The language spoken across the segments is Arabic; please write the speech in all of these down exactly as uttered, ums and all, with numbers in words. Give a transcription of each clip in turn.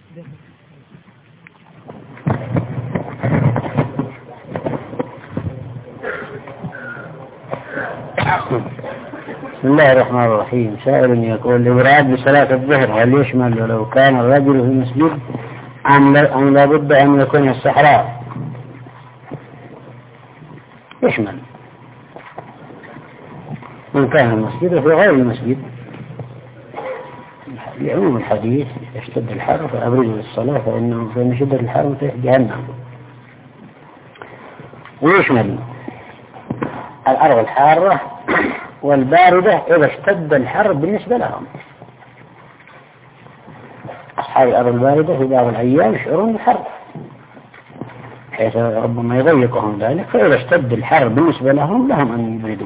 بسم الله الرحمن الرحيم. سائل يقول: الإبراد بصلاة الظهر هل يشمل ولو كان الرجل في المسجد أم لا بد أن يكون الصحراء؟ يشمل من كان المسجد وفي غير المسجد، لعموم الحديث: يشتد الحر فأبرزوا للصلاة فإنه فإن شدة الحر في جهنم. ويشمل الأرض الحارة والباردة إذا اشتد الحر بالنسبة لهم. أصحاب الأرض الباردة في بعض الأيام يشعرون بالحر حيث ربما يضيقهم ذلك، فإذا اشتد الحر بالنسبة لهم لهم أن يبردوا.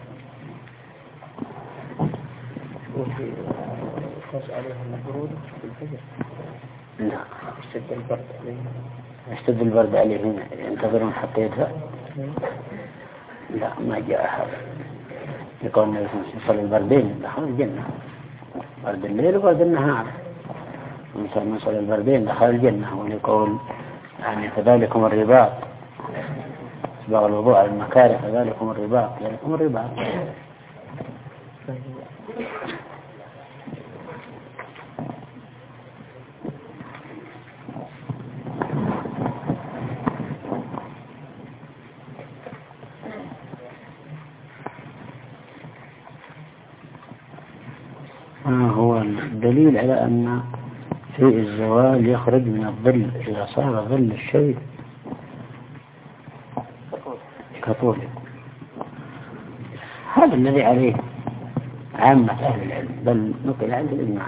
لا، يشتد البرد عليهم يشتد البرد عليهم ينتظرون حتى يدفع. لا، ما جاء هذا. يقول النبي صلى الله عليه وسلم: يصلي البردين دخل الجنة، برد الليل وبرد النهار. مثل ما يصلي البردين دخل الجنة. ويقول يعني فذلكم الرباط، اسباغ الوضوء على المكاره، فذلكم الرباط، ذلكم الرباط. هو الدليل على أن في الزوال يخرج من الظل إذا صار ظل الشيء كطوله. هذا الذي عليه عامة أهل العلم، بل نقل عند الإجماع.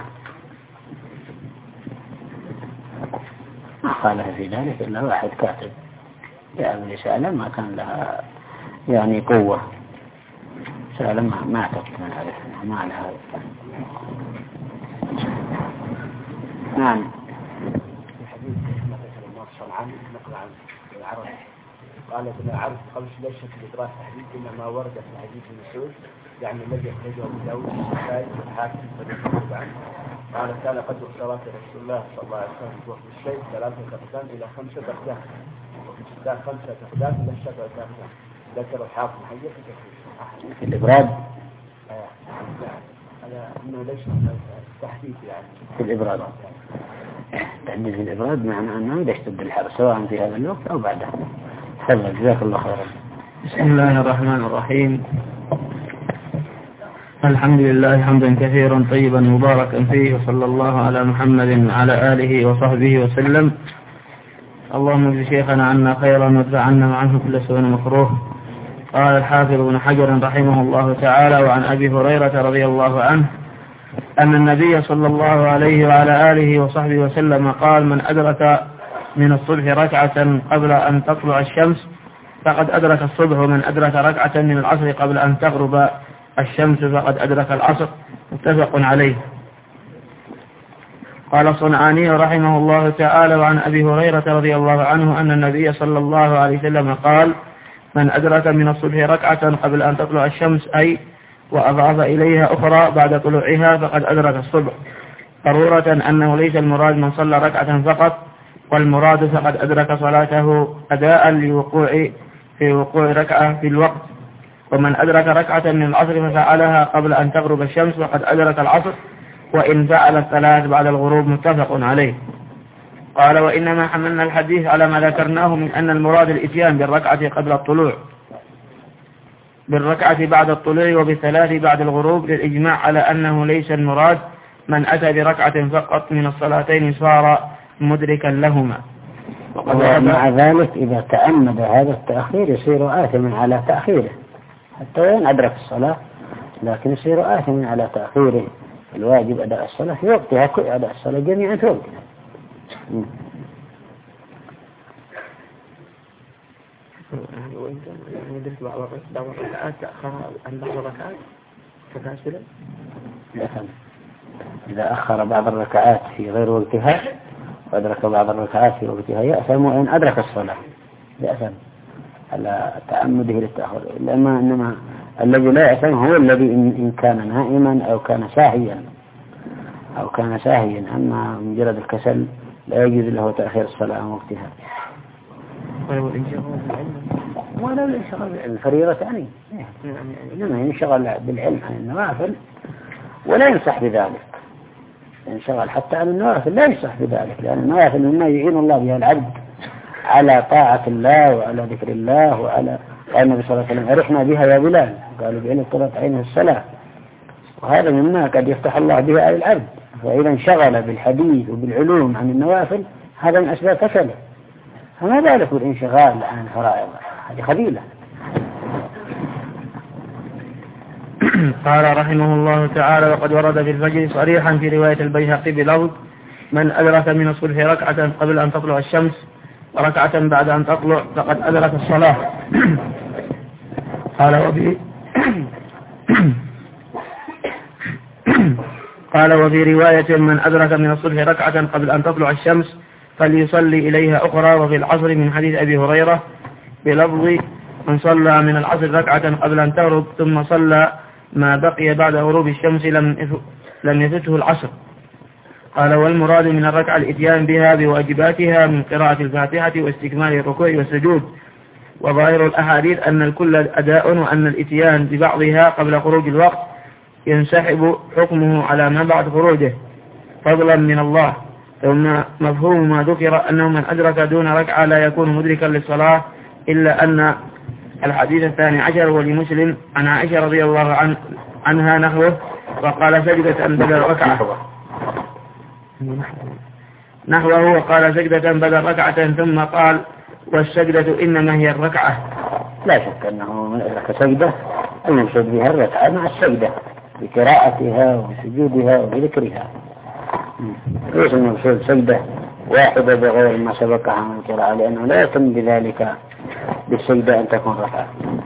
ما خالف في ذلك إلا واحد كاتب جاء برسالة ما كان لها يعني قوة، رسالة ما ما تكتمل عليها، ما لها. نعم. الحديث مثلا موصل عنه نقل عن العرب قال ابن عرب قبل ليس في إدراك الحديث إنما ورد في حديث مسعود يعني الذي أخرجه أبو داود الشافعي والحاكم فذكره عنه قال: كان قدر صلاة رسول الله صلى الله عليه وسلم في وقت الشيء ثلاثة أقدام إلى خمسة أقدام، وفي الشتاء خمسة أقدام إلى سبعة أقدام. ذكر الحافظ حية في الإبراد. هذا إنه ليس تحديث يعني في الإبراد. تحديث في الإبراد معناه أنه يشتد الحر سواء في هذا الوقت أو بعده. تفضل، جزاك الله خيرا. بسم الله الرحمن الرحيم. الحمد لله حمدا كثيرا طيبا مباركا فيه، وصلى الله على محمد وعلى آله وصحبه وسلم. اللهم اجز شيخنا عنا خيرا وادفع عنا وعنه كل سوء مكروه. قال الحافظ ابن حجر رحمه الله تعالى: وعن أبي هريرة رضي الله عنه أن النبي صلى الله عليه وعلى آله وصحبه وسلم قال: من أدرك من الصبح ركعة قبل أن تطلع الشمس فقد أدرك الصبح، ومن أدرك ركعة من العصر قبل أن تغرب الشمس فقد أدرك العصر. متفق عليه. قال الصنعاني رحمه الله تعالى: وعن أبي هريرة رضي الله عنه أن النبي صلى الله عليه وسلم قال: من أدرك من الصبح ركعة قبل أن تطلع الشمس أي وأضاف إليها أخرى بعد طلوعها فقد أدرك الصبح، ضرورة أنه ليس المراد من صلى ركعة فقط، والمراد فقد أدرك صلاته أداء لوقوع في وقوع ركعة في الوقت. ومن أدرك ركعة من العصر ففعلها قبل أن تغرب الشمس فقد أدرك العصر، وإن فعل الثلاث بعد الغروب. متفق عليه. قال: وإنما حملنا الحديث على ما ذكرناه من أن المراد الإتيان بالركعة قبل الطلوع بالركعة بعد الطلوع وبالثلاث بعد الغروب، للإجماع على أنه ليس المراد من أتى بركعة فقط من الصلاتين صار مدركا لهما. ومع ذلك إذا تأمد هذا التأخير يصير آثما على تأخيره، حتى وإن أدرك الصلاة لكن يصير آثما على تأخيره. الواجب أداء الصلاة في وقتها، كل أداء الصلاة جميعا في وقتها. وإن كان يدرك بعض الركعات تأخر عن بعض الركعات فكاسلا يأثم. إذا أخر بعض الركعات في غير وقتها وأدرك بعض الركعات في وقتها يأثم، وإن أدرك الصلاة يأثم على تعمده للتأخر. لما إنما الذي لا يأثم هو الذي إن كان نائما أو كان ساهيا أو كان ساهيا. أما مجرد الكسل لا يجوز له تأخير الصلاة عن وقتها. ولا الانشغال بالعلم الفريضة يعني إنما ينشغل بالعلم عن النوافل ولا ينصح بذلك. ينشغل حتى عن النوافل لا ينصح بذلك، لأن النوافل مما يعين الله بها العبد على طاعة الله وعلى ذكر الله، وعلى قال النبي صلى الله عليه وسلم أرحنا بها يا بلال، قالوا بأن طلعت عينه الصلاة، وهذا مما قد يفتح الله بها على العبد. فإذا انشغل بالحديث وبالعلوم عن النوافل هذا من أسباب فشله، فما بالك بالانشغال عن الفرائض، هذه خبيلة. قال رحمه الله تعالى: وقد ورد في الفجر صريحا في رواية البيهقي بلفظ: من أدرك من الصبح ركعة قبل أن تطلع الشمس وركعة بعد أن تطلع فقد أدرك الصلاة. قال وفي قال وفي رواية: من أدرك من الصبح ركعة قبل أن تطلع الشمس فليصلي إليها أخرى. وفي العصر من حديث أبي هريرة بلفظ: من صلى من العصر ركعة قبل أن تغرب ثم صلى ما بقي بعد غروب الشمس لم لم يفته العصر. قال: والمراد من الركعة الإتيان بها بواجباتها من قراءة الفاتحة واستكمال الركوع والسجود. وظاهر الأحاديث أن الكل أداء، وأن الإتيان ببعضها قبل خروج الوقت ينسحب حكمه على ما بعد خروجه فضلا من الله. ثم مفهوم ما ذكر أنه من أدرك دون ركعة لا يكون مدركا للصلاة، إلا أن الحديث الثاني عشر ولمسلم عن عائشة رضي الله عن عنها نحوه، وقال سجدة بدل ركعة نحوه وقال سجدة بدل ركعة ثم قال: والسجدة إنما هي الركعة. لا شك أنه من أدرك سجدة المقصود بها الركعة مع السجدة بقراءتها وسجودها وبذكرها، ليس المقصود سجدة واحدة بغير ما سبقها من القراءة، لأنه لا يتم بذلك بالسجدة أن تكون ركعة.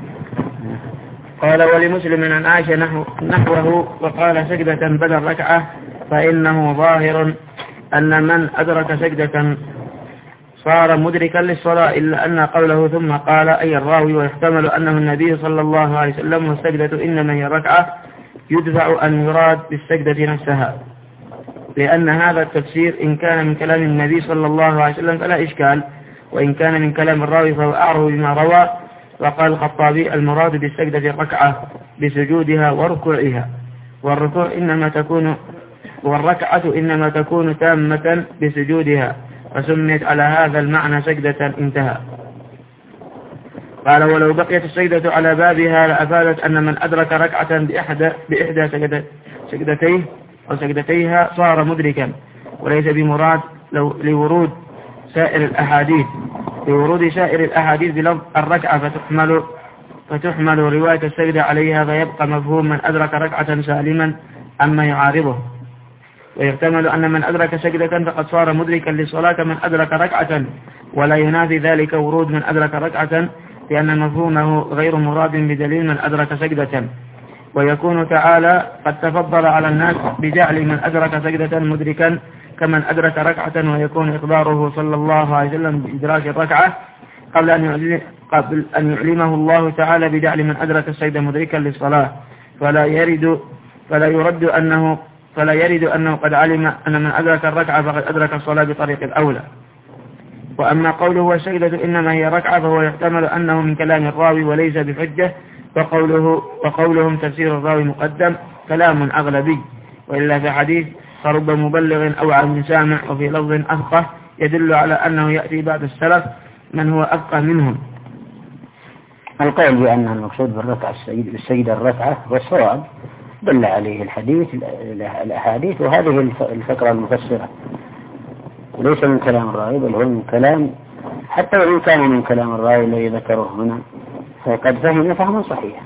قال: ولمسلم عن عائشة نحو نحوه وقال سجدة بدل ركعة، فإنه ظاهر أن من أدرك سجدة صار مدركا للصلاة، إلا أن قوله ثم قال أي الراوي، ويحتمل أنه النبي صلى الله عليه وسلم والسجدة إنما هي ركعة يدفع أن يراد بالسجدة نفسها، لأن هذا التفسير إن كان من كلام النبي صلى الله عليه وسلم فلا إشكال، وإن كان من كلام الراوي فهو أعرف بما روى. وقال الخطابي: المراد بالسجدة الركعة بسجودها وركوعها، والركوع إنما تكون والركعة إنما تكون تامة بسجودها، فسميت على هذا المعنى سجدة. انتهى. قال: ولو بقيت السجدة على بابها لأفادت أن من أدرك ركعة بإحدى, بإحدى سجدتيه أو سجدتيها صار مدركا، وليس بمراد لو لورود سائر الأحاديث لورود سائر الأحاديث بلفظ الركعة فتحمل فتحمل رواية السجدة عليها، فيبقى مفهوم من أدرك ركعة سالما عما يعارضه. ويحتمل أن من أدرك سجدة فقد صار مدركا للصلاة من أدرك ركعة، ولا ينافي ذلك ورود من أدرك ركعة، لأن مفهومه غير مراد بدليل من أدرك سجدة. ويكون تعالى قد تفضل على الناس بجعل من أدرك سجدة مدركا كمن أدرك ركعة، ويكون إخباره صلى الله عليه وسلم بإدراك الركعة قبل أن قبل أن يعلمه الله تعالى بجعل من أدرك السجدة مدركا للصلاة، فلا يرد فلا يرد أنه فلا يرد أنه قد علم أن من أدرك الركعة فقد أدرك الصلاة بطريق الأولى. وأما قوله والسجدة إنما هي ركعة فهو يحتمل أنه من كلام الراوي وليس بحجة، وقوله وقولهم تفسير الراوي مقدم كلام أغلبي، وإلا في حديث فرب مبلغ أوعى من سامع، وفي لفظ أفقه يدل على أنه يأتي بعد السلف من هو أفقه منهم. القول بأن المقصود بالركعة السجدة الركعة والصواب دل عليه الحديث الأحاديث، وهذه الفكرة المفسرة وليس من كلام الراوي، بل هو من كلام حتى وإن كان من كلام الراوي الذي ذكره هنا فقد فهم فهما صحيحا.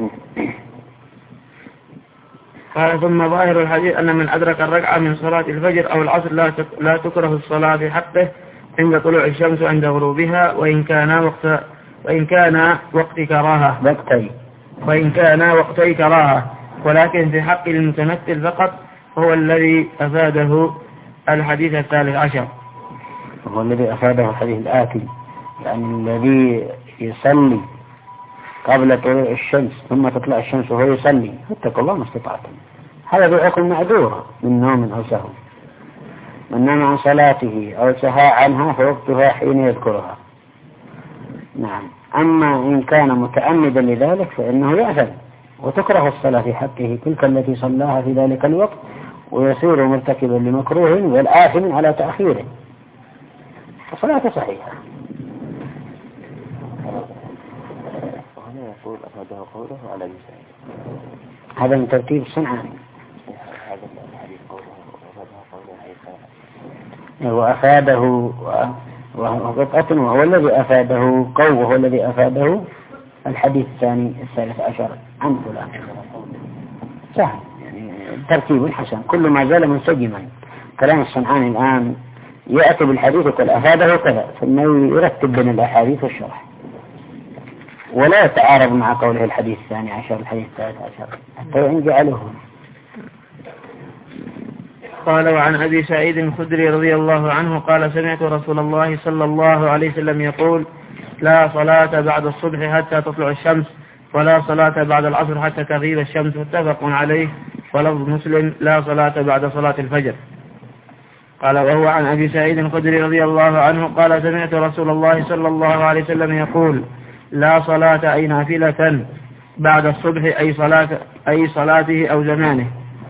قال: ثم ظاهر الحديث أن من أدرك الركعة من صلاة الفجر أو العصر لا لا تكره الصلاة في حقه عند طلوع الشمس عند غروبها، وإن كان وقت وإن كان وقت كراهة وقتي وإن كان وقتي كراهة ولكن في حق المتمثل فقط، هو الذي أفاده الحديث الثالث عشر. هو الذي أفاده الحديث الآتي، يعني الذي يصلي قبل طلوع الشمس ثم تطلع الشمس وهو يصلي، اتقوا الله ما استطعتم، هذا بحكم معذور من نوم أو سهو. من نام عن صلاته أو سهى عنها فوقتها حين يذكرها. نعم. أما إن كان متعمدا لذلك فإنه يأثم، وتكره الصلاة في حقه تلك التي صلاها في ذلك الوقت، ويصير مرتكبا لمكروه والآثم على تأخيره، فصلاته صحيحة. وهنا يقول أفاده قوله على لسانه، هذا من ترتيب الصنعاني. هذا الحديث قوله أفاده قوله وأفاده وهو قطعة، وهو الذي أفاده قول، وهو الذي أفاده الحديث الثاني الثالث عشر عن فلان. سهل يعني ترتيب حسن، كل ما زال منسجما. كلام الصنعاني الآن يأتي بالحديث يقول أفاده كذا، ثم يرتب بين الأحاديث والشرح، ولا يتعارض مع قوله الحديث الثاني عشر الحديث الثالث عشر حتى إن جعله. قال وعن أبي سعيد الخدري رضي الله عنه قال سمعت رسول الله صلى الله عليه وسلم يقول لا صلاة بعد الصبح حتى تطلع الشمس، ولا صلاة بعد العصر حتى تغيب الشمس، متفق عليه. ولفظ مسلم لا صلاة بعد صلاة الفجر. قال وهو عن أبي سعيد الخدري رضي الله عنه قال سمعت رسول الله صلى الله عليه وسلم يقول لا صلاة أي نافلة بعد الصبح أي صلاة أي صلاته أو زمانه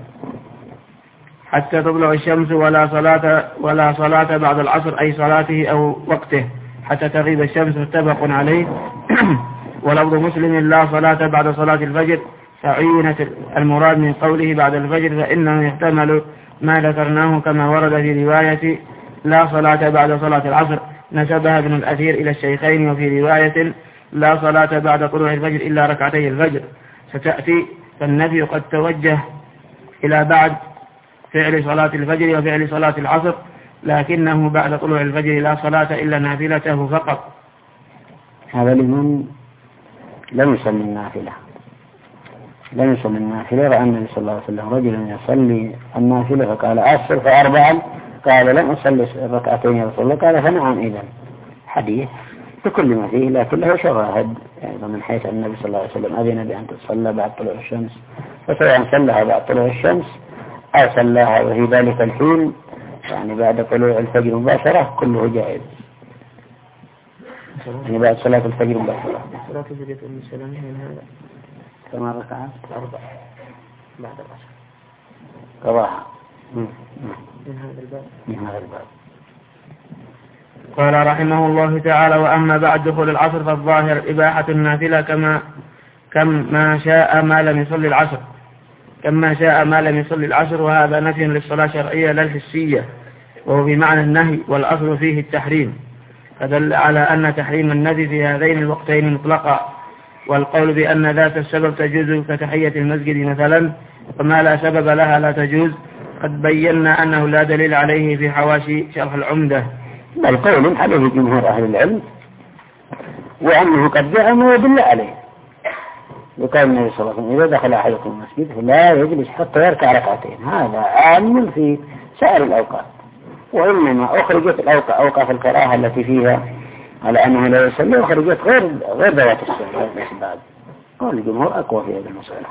حتى تطلع الشمس، ولا صلاة ولا صلاة بعد العصر أي صلاته أو وقته حتى تغيب الشمس، متفق عليه. ولفظ مسلم لا صلاة بعد صلاة الفجر، فعينت المراد من قوله بعد الفجر، فإنه يحتمل ما ذكرناه كما ورد في رواية لا صلاة بعد صلاة العصر، نسبها ابن الأثير إلى الشيخين، وفي رواية لا صلاة بعد طلوع الفجر إلا ركعتي الفجر ستأتي. فالنفي قد توجه إلى بعد فعل صلاة الفجر وفعل صلاة العصر، لكنه بعد طلوع الفجر لا صلاة إلا نافلته فقط. هذا لمن لم يصلي النافلة، لم يصلي النافلة. رأى النبي صلى الله عليه وسلم رجلا يصلي النافلة فقال أسر فأربعا، قال لم أصلي الركعتين يا رسول الله، قال فنعم إذن. حديث بكل ما فيه، لكن له شواهد يعني من حيث النبي صلى الله عليه وسلم أذن بأن تصلى بعد طلوع الشمس، فسواء صلىها بعد طلوع الشمس أو صلىها وفي ذلك الحين يعني بعد طلوع الفجر مباشرة كله جائز، يعني بعد صلاة الفجر مباشرة. صلاة الفجر أم السلام من هذا كما ركعات أربع بعد العصر قضاها من هذا الباب من هذا الباب. قال رحمه الله تعالى وأما بعد دخول العصر فالظاهر إباحة النافلة كما كم ما شاء ما لم يصلي العصر كما شاء ما لم يصلي العصر، وهذا نفي للصلاة الشرعية لا الحسية، وهو بمعنى النهي، والأصل فيه التحريم، فدل على أن تحريم النفي في هذين الوقتين مطلقا. والقول بأن ذات السبب تجوز كتحية المسجد مثلا، وما لا سبب لها لا تجوز قد بينا أنه لا دليل عليه في حواشي شرح العمدة، بل قول عليه جمهور أهل العلم، وأنه قد جاء ما يدل عليه. وقال النبي صلى الله عليه وسلم إذا دخل أحدكم المسجد فلا يجلس حتى يركع ركعتين، هذا عام في سائر الأوقات، وإنما أخرجت أوقات الكراهة التي فيها على أنه لا يصلي، أخرجت غير غير ذوات الأسباب. قال الجمهور أقوى في هذه المسألة.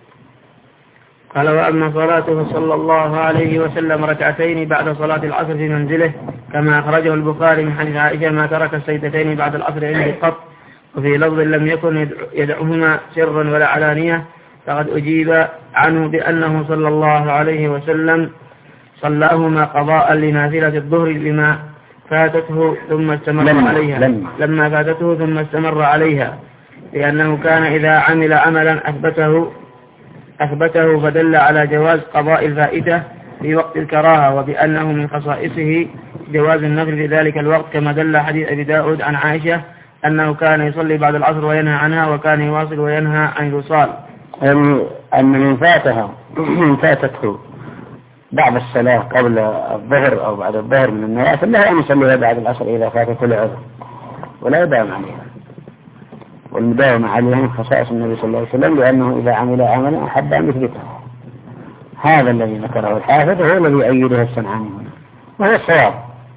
قال وأما صلاته صلى الله عليه وسلم ركعتين بعد صلاة العصر في منزله كما أخرجه البخاري من حديث عائشة ما ترك السجدتين بعد العصر عندي قط، وفي لفظ لم يكن يدعوهما سرا ولا علانية، فقد أجيب عنه بأنه صلى الله عليه وسلم صلاهما قضاء لنافلة الظهر لما فاتته ثم استمر لما عليها لما, لما فاتته ثم استمر عليها، لأنه كان إذا عمل عملا أثبته أثبته فدل على جواز قضاء الفائتة في وقت الكراهة، وبأنه من خصائصه جواز النفل في ذلك الوقت، كما دل حديث أبي داود عن عائشة أنه كان يصلي بعد العصر وينهى عنها، وكان يواصل وينهى عن الوصال. أن من فاتها من فاتته بعد الصلاة قبل الظهر أو بعد الظهر من النوافل لا أن يصليها بعد العصر إذا فاتته العذر، ولا يداوم عليها. والمداومة عليها من خصائص النبي صلى الله عليه وسلم، لأنه إذا عمل عملا أحب أن يثبته. هذا الذي ذكره الحافظ هو الذي أيده الصنعاني هنا، وهو الصواب.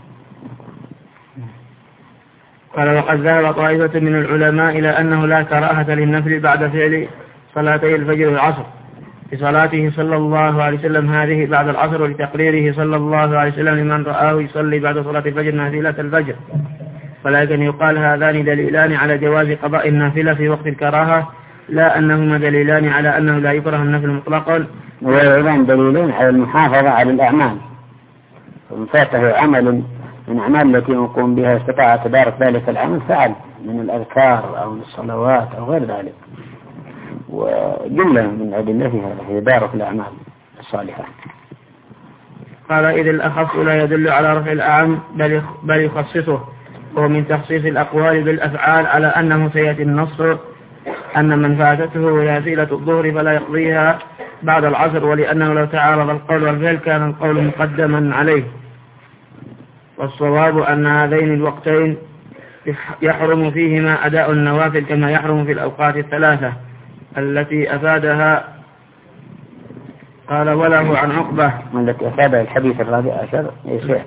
قال وقد ذهب طائفة من العلماء إلى أنه لا كراهة للنفل بعد فعل صلاتي الفجر والعصر، في صلاته صلى الله عليه وسلم هذه بعد العصر، ولتقريره صلى الله عليه وسلم لمن رآه يصلي بعد صلاة الفجر نافلة الفجر. ولكن يقال هذان دليلان على جواز قضاء النافلة في وقت الكراهة، لا أنهما دليلان على أنه لا يكره النفل مطلقا. وأيضان دليلان على المحافظة على الأعمال، ومن فاته عمل من أعمال التي يقوم بها استطاع تدارك ذلك العمل فعل من الأذكار أو من الصلوات أو غير ذلك، وجملة من أدلتها هي دارك الأعمال الصالحة. قال إذ الأخص لا يدل على رفع الأعم بل بل يخصصه، وهو من تخصيص الأقوال بالأفعال على أنه سيأتي النص أن من فاتته نافلة الظهر فلا يقضيها بعد العصر، ولأنه لو تعارض القول والفعل كان القول مقدما عليه. والصواب أن هذين الوقتين يحرم فيهما أداء النوافل كما يحرم في الأوقات الثلاثة التي أفادها. قال وله عن عقبة التي أفادها الحديث الرابع عشر يسير.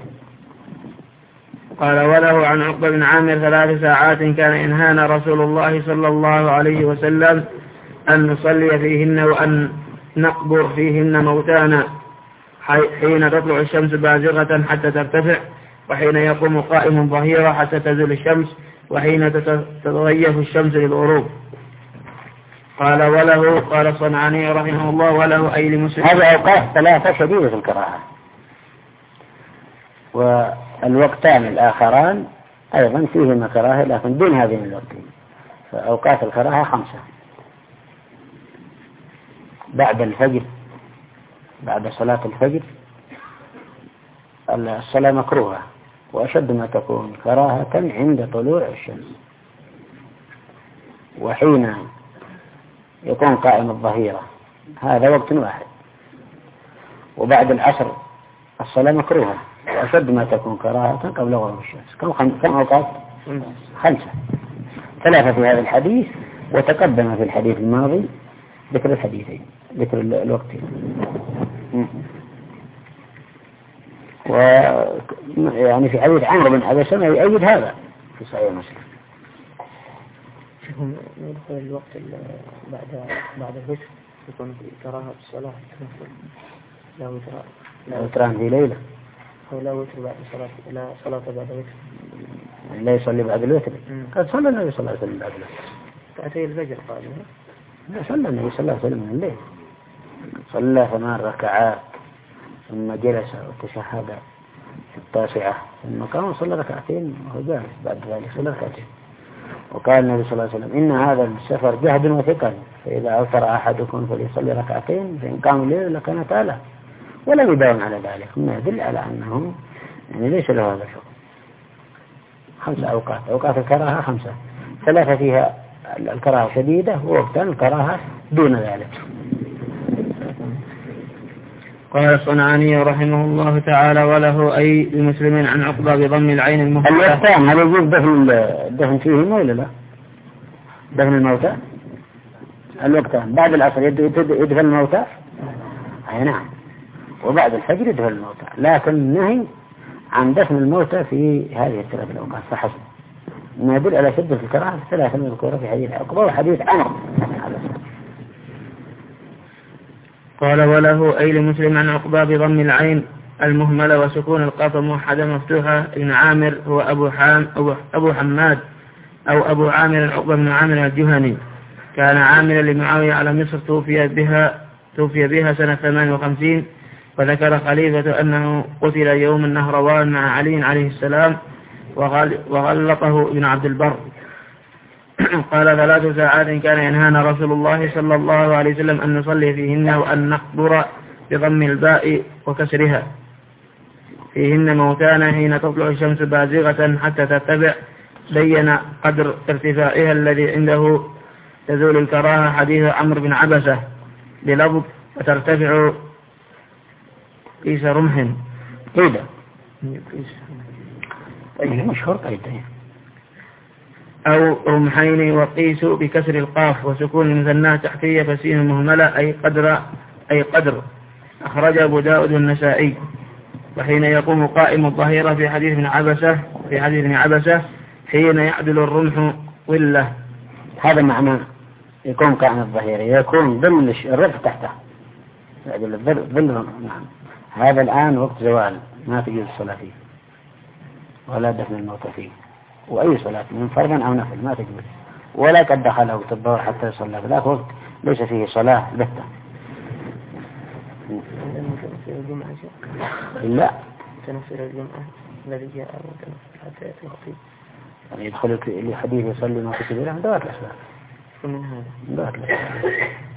قال وله عن عقبة بن عامر ثلاث ساعات كان ينهانا رسول الله صلى الله عليه وسلم أن نصلي فيهن وأن نقبر فيهن موتانا، حين تطلع الشمس بازغة حتى ترتفع، وحين يقوم قائم ظهيرا حتى تزول الشمس، وحين تتغيف الشمس للغروب. قال وله قال الصنعاني رحمه الله وله أي لمسلم. هذه أوقات ثلاثة شديدة الكراهة، والوقتان الآخران أيضا فيهما كراهة لكن دون هذين الوقتين. فأوقات الكراهة خمسة: بعد الفجر، بعد صلاة الفجر الصلاة مكروهة، وأشد ما تكون كراهة عند طلوع الشمس، وحين يكون قائم الظهيرة هذا وقت واحد، وبعد العصر الصلاة مكروهة وأشد ما تكون كراهة قبل غروب الشمس. كم خم... كم أوقات؟ خمسة، ثلاثة في هذا الحديث، وتقدم في الحديث الماضي ذكر الحديثين، ذكر الوقتين. و يعني في حديث عمرو بن عبسة يؤيد هذا في صحيح مسلم. شوفوا ندخل الوقت بعد بعد الوتر يكون في كراهة الصلاة، لا وتر لا وتران في ليلة، أو لا وتر بعد صلاة، لا صلاة بعد الوتر، لا يصلي بعد الوتر. قد صلى النبي صلى الله عليه وسلم بعد الوتر، فأتي الفجر قال لا صلى النبي صلى الله عليه وسلم من الليل، صلى ثمان ركعات ثم جلس وتشهد في التاسعة ثم قام وصلى ركعتين وهو جالس، بعد ذلك صلى ركعتين. وقال النبي صلى الله عليه وسلم إن هذا السفر جهد وثقل، فإذا أوتر أحدكم فليصلي ركعتين فإن قام الليل لكان تاله، ولم يداوم على ذلك، مما يدل على أنه يعني ليس له هذا الشغل. خمسة أوقات، أوقات الكراهة خمسة، ثلاثة فيها الكراهة شديدة، ووقتان الكراهة دون ذلك. قال الصنعاني رحمه الله تعالى وله أي لمسلم عن عقبة بضم العين المهملة. الوقتان هل يجوز دفن الدفن فيهما ولا لا؟ دفن الموتى الوقتان بعد العصر يدفن الموتى، أي نعم، وبعد الفجر يدفن الموتى، لكن نهي عن دفن الموتى في هذه الثلاث الأوقات فحسب، ما يدل على شدة الكراهة الثلاثة المذكورة في حديث عقبة وحديث عمرو. قال وله أي لمسلم عن عقبة بضم العين المهملة وسكون القاف موحدة مفتوحة ابن عامر هو أبو حام أبو, أبو حماد أو أبو عامر عقبة بن عامر الجهني، كان عاملا لمعاوية على مصر، توفي بها توفي بها سنة ثمان وخمسين. وذكر خليفة أنه قتل يوم النهروان مع علي عليه السلام، وغلطه ابن عبد البر. قال ثلاث ساعات كان ينهانا رسول الله صلى الله عليه وسلم أن نصلي فيهن وأن نقبر بضم الباء وكسرها، فيهن موتانا حين تطلع الشمس بازغة حتى ترتفع، بين قدر ارتفاعها الذي عنده تزول الكراهة حديث عمرو بن عبسة بلفظ وترتفع قيس رمح قيدة مشهور قيدة أو رمحين، وقيس بكسر القاف وسكون المثنى تحتية فسين مهملة أي قدر أي قدر. أخرج أبو داود النسائي. وحين يقوم قائم الظهيرة في حديث ابن عبسة في حديث ابن عبسة حين يعدل الرمح وله، هذا معناه يكون قائم الظهيرة، يكون ضمن الرفع تحته ظل. نعم. هذا الآن وقت زوال ما تجوز الصلاة فيه ولا دفن الموتى فيه، وأي صلاة من فرض أو نفل ما تجوز، ولا قد دخل وقت الظهر حتى يصلى في ذاك وقت ليس فيه صلاة بتة. لا تنفر الجمعة الذي جاء وتنفر حتى يأتي الخطيب يعني يدخل الحديث يصلي ما كتب له دوات الأسباب ومن هذا دوات الأسباب.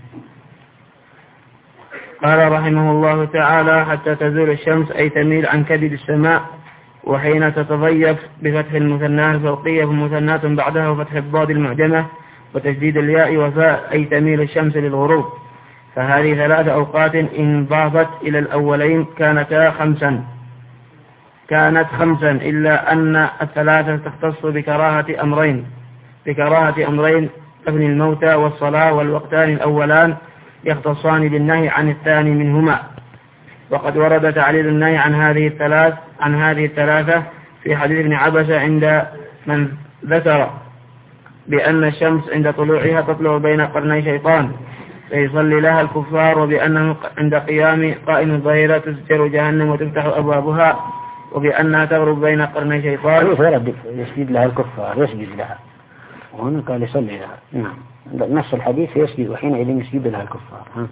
قال رحمه الله تعالى حتى تزول الشمس أي تميل عن كبد السماء، وحين تتضيف بفتح المثنى الفوقية ومثنات بعدها وفتح الضاد المعجمة وتشديد الياء وفاء أي تميل الشمس للغروب. فهذه ثلاث أوقات إن ضافت إلى الأولين كانتا خمسا كانت خمسا إلا أن الثلاثة تختص بكراهة أمرين بكراهة أمرين دفن الموتى والصلاة، والوقتان الأولان يختصان بالنهي عن الثاني منهما. وقد ورد تعليل النهي عن هذه الثلاث عن هذه الثلاثة في حديث ابن عبسة عند من ذكر بأن الشمس عند طلوعها تطلع بين قرني شيطان فيصلي لها الكفار، وبأنه عند قيام قائم الظهيرة تسجر جهنم وتفتح أبوابها، وبأنها تغرب بين قرني شيطان. يسجد لها الكفار يسجد لها، وهنا قال يصلي لها. نعم نص الحديث يسجد وحينئذ يسجد لها الكفار. ها.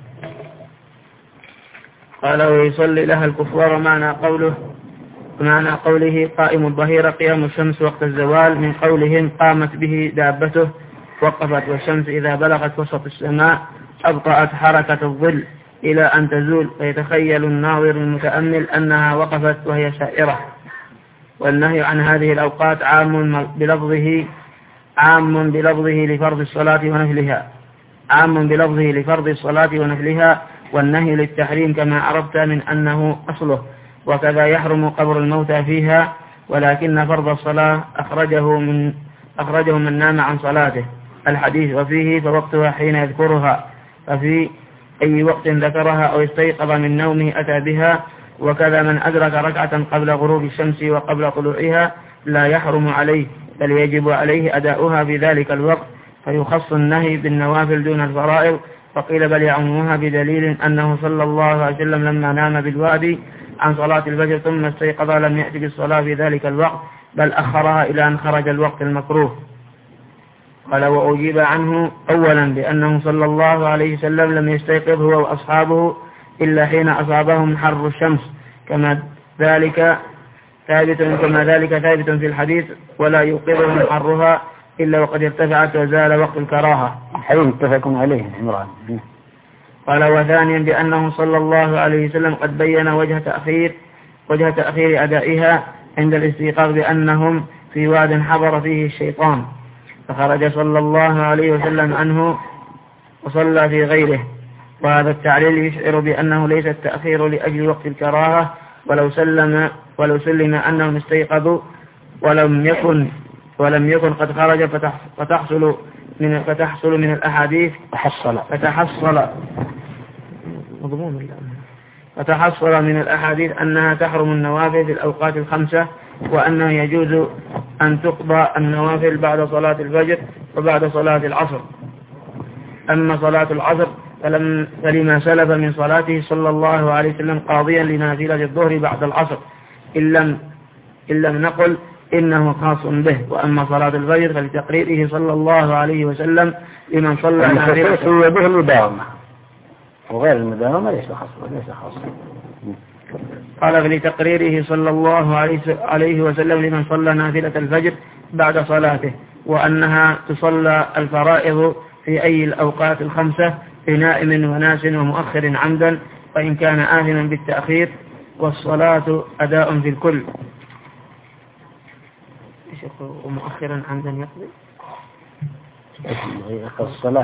قال ويصلي لها الكفار معنى قوله معنى قوله قائم الظهيرة قيام الشمس وقت الزوال، من قولهم قامت به دابته وقفت، والشمس إذا بلغت وسط السماء أبطأت حركة الظل إلى أن تزول، فيتخيل الناظر المتأمل أنها وقفت وهي سائرة. والنهي عن هذه الأوقات عام بلفظه عام بلفظه لفرض الصلاة ونفلها عام بلفظه لفرض الصلاة ونفلها والنهي للتحريم كما عرفت من أنه أصله. وكذا يحرم قبر الموتى فيها، ولكن فرض الصلاة أخرجه من أخرجه من نام عن صلاته الحديث، وفيه فوقتها حين يذكرها، ففي أي وقت ذكرها أو استيقظ من نومه أتى بها. وكذا من أدرك ركعة قبل غروب الشمس وقبل طلوعها لا يحرم عليه، بل يجب عليه أداؤها في ذلك الوقت، فيخص النهي بالنوافل دون الفرائض. فقيل بل يعمها بدليل أنه صلى الله عليه وسلم لما نام بالوادي عن صلاة الفجر ثم استيقظ لم يأتي بالصلاة في ذلك الوقت، بل أخرها إلى أن خرج الوقت المكروه. قال وأجيب عنه أولا بأنه صلى الله عليه وسلم لم يستيقظ هو وأصحابه إلا حين أصابهم حر الشمس، كما ذلك ثابت كما ذلك ثابت في الحديث، ولا يوقظهم حرها إلا وقد ارتفعت وزال وقت الكراهة. حين اتفقوا عليه عمران. قال وثانيا بأنه صلى الله عليه وسلم قد بين وجه تأخير وجه تأخير أدائها عند الاستيقاظ بأنهم في واد حضر فيه الشيطان، فخرج صلى الله عليه وسلم عنه وصلى في غيره. وهذا التعليل يشعر بأنه ليس التأخير لأجل وقت الكراهة، ولو سلم ولو سلم أنهم استيقظوا ولم يكن ولم يكن قد خرج فتحصل من فتحصل من الأحاديث تحصل فتحصل مضمون فتحصل من الأحاديث أنها تحرم النوافل في الأوقات الخمسة، وأنه يجوز أن تقضى النوافل بعد صلاة الفجر وبعد صلاة العصر. أما صلاة العصر فلم فلما سلف من صلاته صلى الله عليه وسلم قاضيا لنافلة الظهر بعد العصر، إن لم إن لم نقل إنه خاص به. وأما صلاة الفجر فلتقريره صلى الله عليه وسلم لمن صلى نافلة به المداومة، وغير المداومة ليس خاص ليس خاص. قال فلتقريره صلى الله عليه وسلم لمن صلى نافلة الفجر بعد صلاته، وأنها تصلى الفرائض في أي الأوقات الخمسة في نائم وناس ومؤخر عمدا، وإن كان آثما بالتأخير، والصلاة أداء في الكل. ومؤخرا عمدا يقضي الصلاة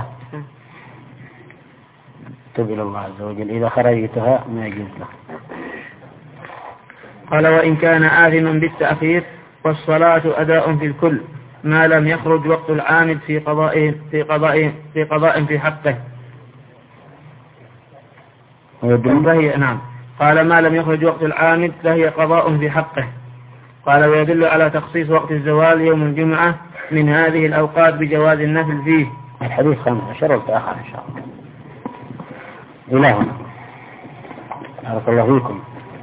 تب إلى الله عز وجل إذا خرجتها ما يجوز له. قال وإن كان آثما بالتأخير، والصلاة أداء في الكل ما لم يخرج وقت العامد في قضاء في قضاء في قضاء في حقه. فهي نعم قال ما لم يخرج وقت العامد فهي قضاء في حقه. قال ويدل على تخصيص وقت الزوال يوم الجمعة من هذه الأوقات بجواز النفل فيه. الحديث خمسة عشر والآخر إن شاء الله. إلى هنا بارك الله فيكم.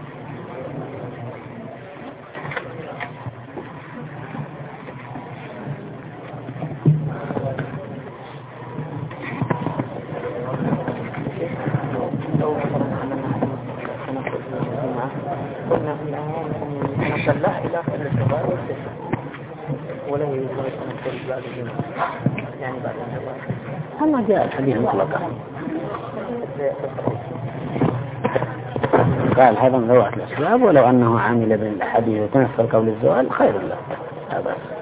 قلنا في الأمام نصلح إلى آخر الجوال ولا يجوز نصل بعد الجمعة يعني بعد الجوال. هل جاء الحديث مطلقا؟ قال هذا من ذوات الأسباب، ولو أنه عامل بالحديث وتنفر قول الزوال خير له. هذا